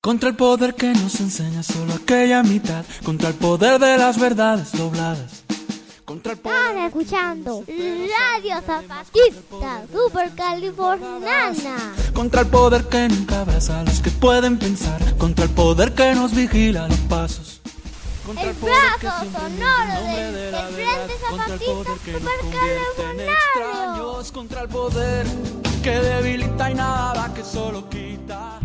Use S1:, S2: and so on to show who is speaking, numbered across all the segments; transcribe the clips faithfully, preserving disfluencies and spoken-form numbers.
S1: Contra el poder que nos enseña solo aquella mitad, contra el poder de las verdades dobladas. Contra el poder...
S2: Están escuchando Radio Zapatista Supercaliforniana.
S1: Contra el poder que nunca abraza a los que pueden pensar, contra el poder que nos vigila los pasos.
S2: El brazo sonoro del de Frente Zapatista Supercaliforniano.
S1: Contra el poder que debilita y nada que solo quita.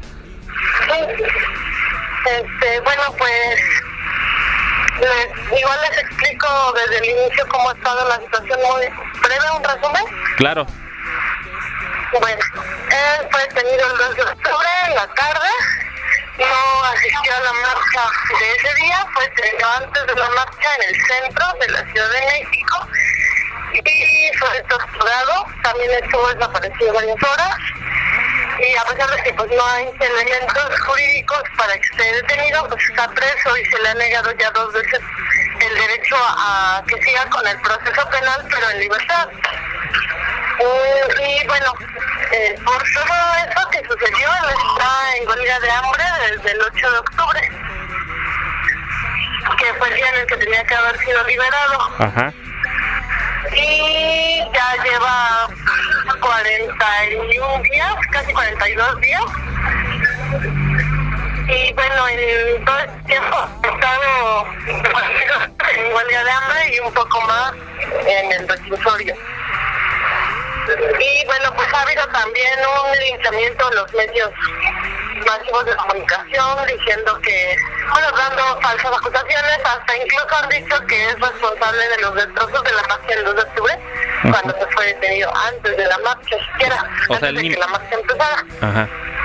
S3: Este, bueno, pues les, igual les explico desde el inicio cómo ha estado la situación muy breve, un resumen.
S4: Claro.
S3: Bueno, él fue detenido el dos de octubre en la tarde, no asistió a la marcha de ese día, fue detenido antes de la marcha en el centro de la Ciudad de México y fue torturado, también estuvo desaparecido varias horas. Y a pesar de que pues no hay elementos jurídicos para que esté detenido, pues está preso y se le ha negado ya dos veces el derecho a, a que siga con el proceso penal, pero en libertad. Y, y bueno, eh, por todo eso que sucedió, él está en huelga de hambre desde el ocho de octubre, que fue el día en el que tenía que haber sido liberado.
S4: Ajá.
S3: Y ya lleva cuarenta y un días, casi cuarenta y dos días. Y bueno, en todo este tiempo he estado en huelga de hambre y un poco más en el reclusorio. Y bueno, pues ha habido también un linchamiento en los medios masivos de comunicación diciendo que, bueno, dando falsas acusaciones, hasta incluso han dicho que es responsable de los destrozos de la marcha del dos de octubre, uh-huh. cuando se fue detenido antes de la marcha siquiera,
S4: o
S3: antes
S4: sea,
S3: de
S4: ni...
S3: que la marcha empezara.
S4: Ajá.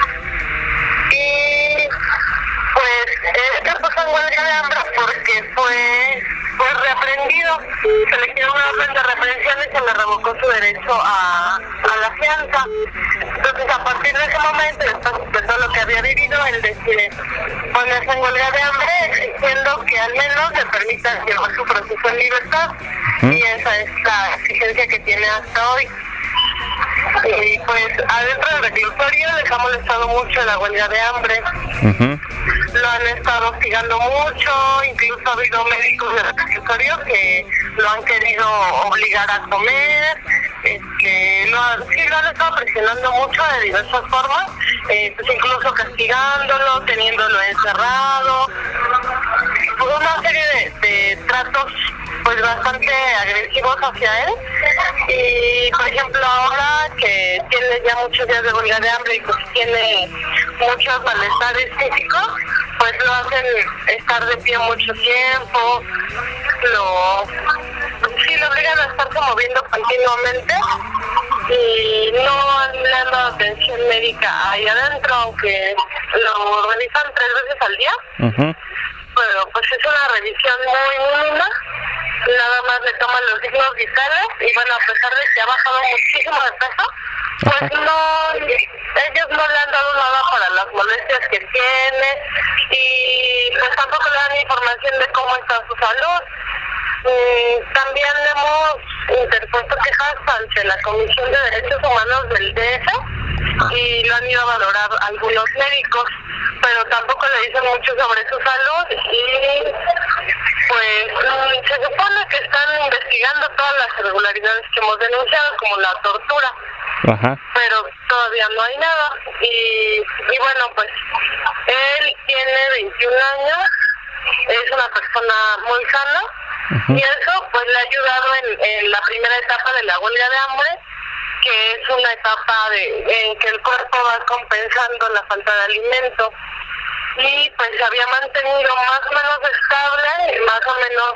S3: Y pues este puso en huelga de hambre porque fue pues reaprendido, se le dio una orden de reprehensión y se le revocó su derecho a, a la fianza. Entonces a partir de ese momento, después de todo lo que había vivido, él decide ponerse en huelga de hambre exigiendo que al menos le permitan llevar su proceso en libertad. ¿Mm? Y esa es la exigencia que tiene hasta hoy. Y pues adentro del reclusorio les ha molestado mucho la huelga de hambre. Uh-huh. Lo han estado hostigando mucho, incluso ha habido médicos del reclusorio que lo han querido obligar a comer, este, lo, han, sí, lo han estado presionando mucho de diversas formas, eh, pues incluso castigándolo, teniéndolo encerrado, una serie de, de tratos pues bastante agresivos hacia él. Y por ejemplo ahora que tiene ya muchos días de huelga de hambre y pues tiene muchos malestares físicos, pues lo hacen estar de pie mucho tiempo, lo sí lo obligan a estarse moviendo continuamente y no le han dado atención médica ahí adentro, aunque lo revisan tres veces al día. Uh-huh. Pero pues es una revisión muy mínima, nada más le toman los signos vitales y bueno, a pesar de que ha bajado muchísimo de peso, pues no, ellos no le han dado nada para las molestias que tiene y pues tampoco le dan información de cómo está su salud. Mm, también le hemos interpuesto quejas ante la Comisión de Derechos Humanos del D F y lo han ido a valorar algunos médicos, pero tampoco le dicen mucho sobre su salud y pues se supone que están investigando todas las irregularidades que hemos denunciado, como la tortura. Ajá. Pero todavía no hay nada y, y bueno, pues él tiene veintiún años, es una persona muy sana. Uh-huh. Y eso pues le ha ayudado en, en la primera etapa de la huelga de hambre, que es una etapa de, en que el cuerpo va compensando la falta de alimento y pues se había mantenido más o menos estable, más o menos,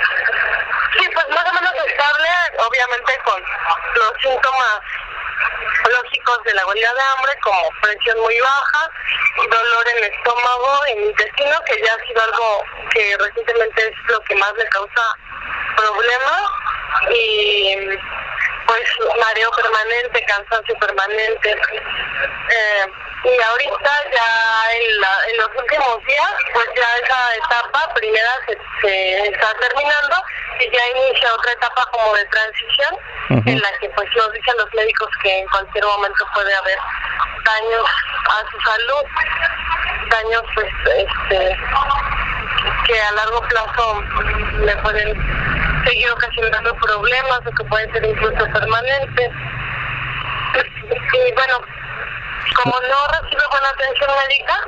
S3: sí pues más o menos estable, obviamente con los síntomas lógicos de la huelga de hambre como presión muy baja, dolor en el estómago, en el intestino, que ya ha sido algo que recientemente es lo que más le causa problemas, y pues mareo permanente, cansancio permanente. Eh, y ahorita ya en, la, en los últimos días, pues ya esa etapa primera se, se está terminando y ya inicia otra etapa como de transición, uh-huh. en la que pues nos dicen los médicos que en cualquier momento puede haber daños a su salud. daños pues este que a largo plazo le pueden seguir ocasionando problemas o que pueden ser incluso permanentes. Y bueno, como no recibe buena atención médica,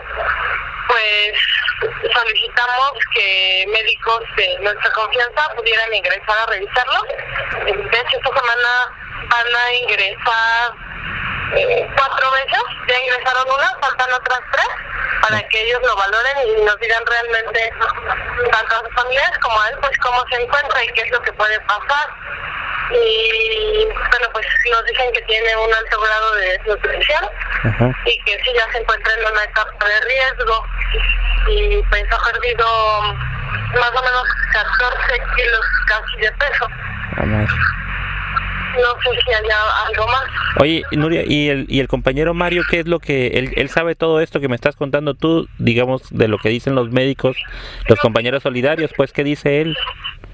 S3: pues solicitamos que médicos de nuestra confianza pudieran ingresar a revisarlo. De hecho, esta semana van a ingresar eh, cuatro veces, ya ingresaron una, faltan otras tres, para que ellos lo valoren y nos digan realmente, tanto a sus familiares como a él, pues cómo se encuentra y qué es lo que puede pasar. Y bueno, pues nos dicen que tiene un alto grado de desnutrición. Ajá. Y que sí ya se encuentra en una etapa de riesgo y pues ha perdido más o menos catorce kilos casi de peso.
S4: Vamos.
S3: No sé si haya algo más.
S4: Oye, Nuria, ¿y el, y el compañero Mario qué es lo que... Él, él sabe todo esto que me estás contando tú, digamos, de lo que dicen los médicos, los compañeros solidarios, pues, ¿qué dice él?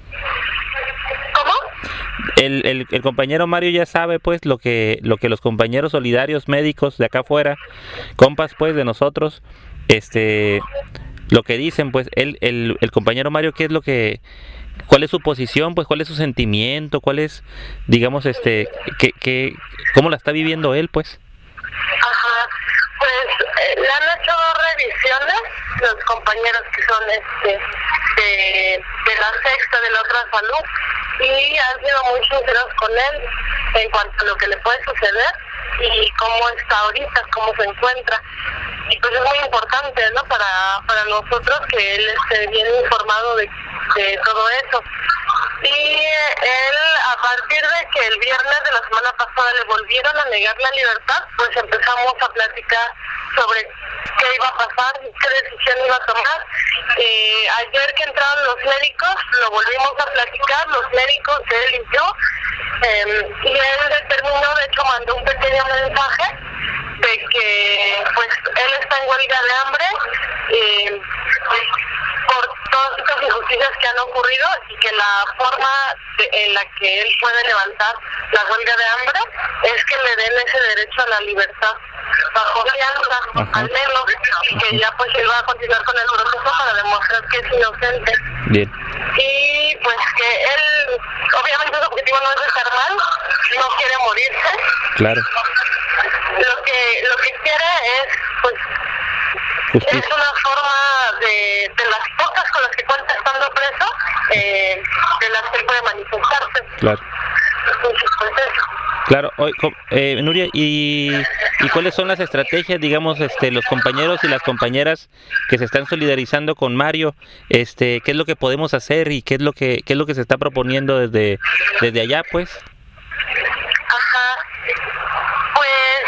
S3: ¿Cómo?
S4: El, el, el compañero Mario ya sabe, pues, lo que lo que los compañeros solidarios médicos de acá afuera, compas, pues, de nosotros, este, lo que dicen, pues, él, el, el compañero Mario, ¿qué es lo que... ¿Cuál es su posición, pues, cuál es su sentimiento, cuál es, digamos, este, que, que, cómo la está viviendo él, pues?
S3: Ajá, pues eh, le han hecho dos revisiones los compañeros que son este de, de la sexta, de la otra salud, y han sido muy sinceros con él en cuanto a lo que le puede suceder y cómo está ahorita, cómo se encuentra. Y pues es muy importante, ¿no? Para, para nosotros que él esté bien informado de, de todo eso. Y él, a partir de que el viernes de la semana pasada le volvieron a negar la libertad, pues empezamos a platicar sobre qué iba a pasar, qué decisión iba a tomar. Eh, ayer que entraron los médicos, lo volvimos a platicar, los médicos, él y yo, eh, y él determinó, de hecho mandó un pequeño mensaje de que pues él está en huelga de hambre eh, por todas estas injusticias que han ocurrido y que la forma de, en la que él puede levantar la huelga de hambre es que le den ese derecho a la libertad bajo fianza, al menos, y que ya pues él va a continuar con el proceso para demostrar que es inocente.
S4: Bien.
S3: Y pues que él, obviamente su objetivo no es dejar mal, no quiere morirse.
S4: Claro.
S3: Lo que lo que quiere es, pues, Justicia. Es una forma de, de las pocas con las que cuenta estando preso, eh, de las que él puede manifestarse.
S4: Claro.
S3: Entonces, pues eso.
S4: Claro, eh, Nuria, ¿y, ¿y cuáles son las estrategias, digamos, este, los compañeros y las compañeras que se están solidarizando con Mario? Este, ¿qué es lo que podemos hacer y qué es lo que qué es lo que se está proponiendo desde desde allá, pues?
S3: Ajá, pues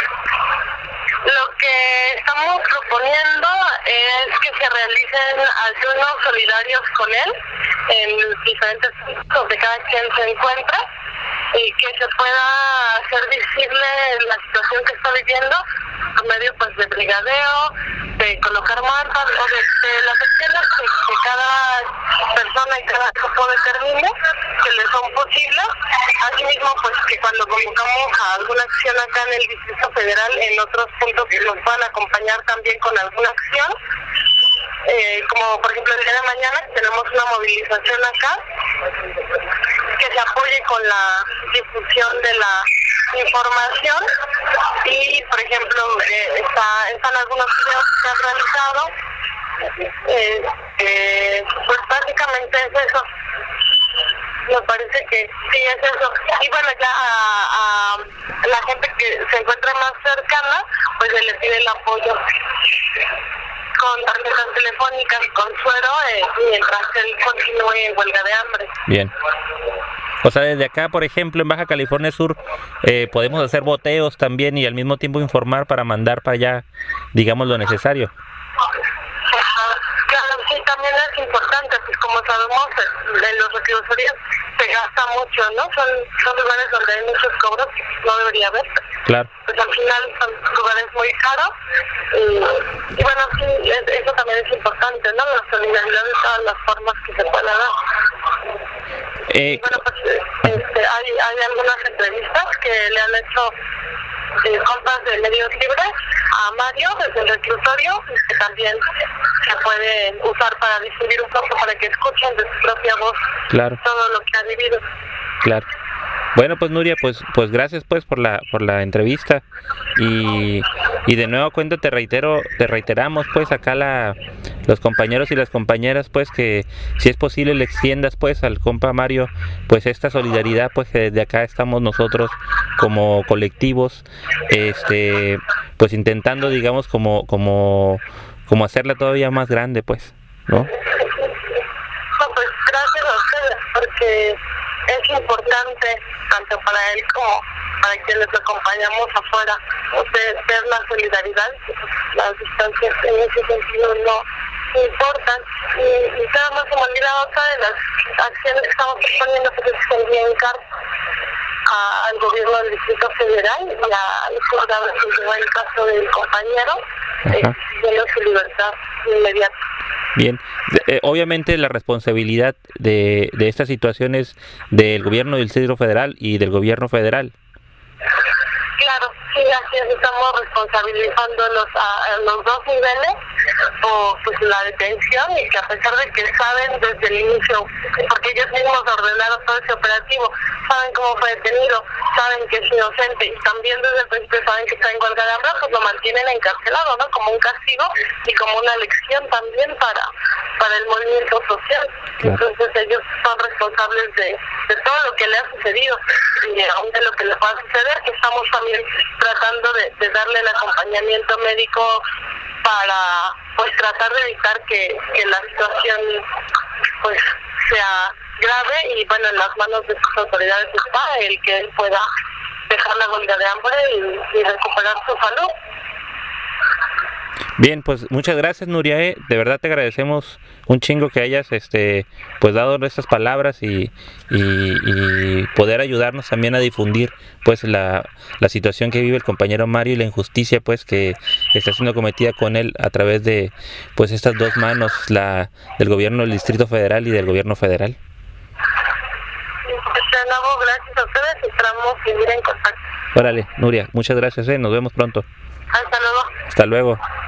S3: lo que estamos proponiendo es que se realicen ayunos solidarios con él en diferentes puntos de cada quien se encuentra, y que se pueda hacer visible la situación que está viviendo por medio pues de brigadeo, de colocar mantas o de, de las acciones que, que cada persona y cada grupo determine que le son posibles. Asimismo, pues que cuando convocamos a alguna acción acá en el Distrito Federal, en otros puntos que nos puedan acompañar también con alguna acción. Eh, como por ejemplo el día de mañana tenemos una movilización acá que se apoye con la difusión de la información, y por ejemplo eh, está, están algunos videos que se han realizado, eh, eh, pues básicamente es eso. Me parece que sí es eso. Y bueno, ya a, a la gente que se encuentra más cercana, pues se le pide el apoyo con tarjetas telefónicas, con suero, eh, mientras él continúe en huelga de hambre.
S4: Bien. O sea, desde acá, por ejemplo, en Baja California Sur, eh, podemos hacer boteos también y al mismo tiempo informar para mandar para allá, digamos, lo necesario.
S3: Claro, sí, también es importante, pues como sabemos, en los reclusorios se gasta mucho, ¿no? Son, son lugares donde hay muchos cobros que no debería haber.
S4: Claro.
S3: Pues al final son lugares muy caros, y, y bueno, sí, es, eso también es importante, ¿no? La solidaridad de todas las formas que se pueda dar.
S4: Eh,
S3: bueno, pues este, hay, hay algunas entrevistas que le han hecho eh, compas de medios libres a Mario desde el reclusorio, que también se puede usar para difundir un poco, para que escuchen de su propia voz
S4: claro.
S3: todo lo que ha vivido.
S4: Claro. Bueno, pues Nuria, pues pues gracias pues por la por la entrevista y, y de nuevo cuenta te reitero, te reiteramos pues acá la los compañeros y las compañeras pues que si es posible le extiendas pues al compa Mario pues esta solidaridad pues que desde acá estamos nosotros como colectivos este pues intentando digamos como como como hacerla todavía más grande pues, ¿no?
S3: No, pues gracias a ustedes porque es importante tanto para él como para quienes lo acompañamos afuera, ver, ver la solidaridad. Las distancias en ese sentido no importan. Y, y nada más se me olvida otra de las acciones que estamos proponiendo, que es el enviar al gobierno del Distrito Federal y al juzgado que lleva el caso del compañero, exigiendo su libertad inmediata.
S4: Bien, eh, obviamente la responsabilidad de, de esta situación es del gobierno del Distrito Federal y del gobierno federal.
S3: Claro, sí, así es, estamos responsabilizándolos a, a los dos niveles por pues, la detención y que a pesar de que saben desde el inicio, porque ellos mismos ordenaron todo ese operativo, saben cómo fue detenido, saben que es inocente y también desde el principio saben que está en huelga de hambre, pues lo mantienen encarcelado, ¿no? Como un castigo y como una lección también para para el movimiento social. Claro. Entonces ellos son responsables de, de todo lo que le ha sucedido y aún de lo que le va a suceder, que estamos también tratando de, de darle el acompañamiento médico para pues tratar de evitar que, que la situación pues sea grave y bueno, en las manos de sus autoridades está el que él pueda dejar la huelga de hambre y, y recuperar su salud.
S4: Bien, pues muchas gracias Nuria, eh. de verdad te agradecemos un chingo que hayas este pues dado estas palabras y, y, y poder ayudarnos también a difundir pues la, la situación que vive el compañero Mario y la injusticia pues que está siendo cometida con él a través de pues estas dos manos, la del gobierno del Distrito Federal y del gobierno federal.
S3: De nuevo, gracias a ustedes, esperamos seguir en contacto.
S4: Órale, Nuria, muchas gracias, eh. nos vemos pronto.
S3: Hasta luego.
S4: Hasta luego.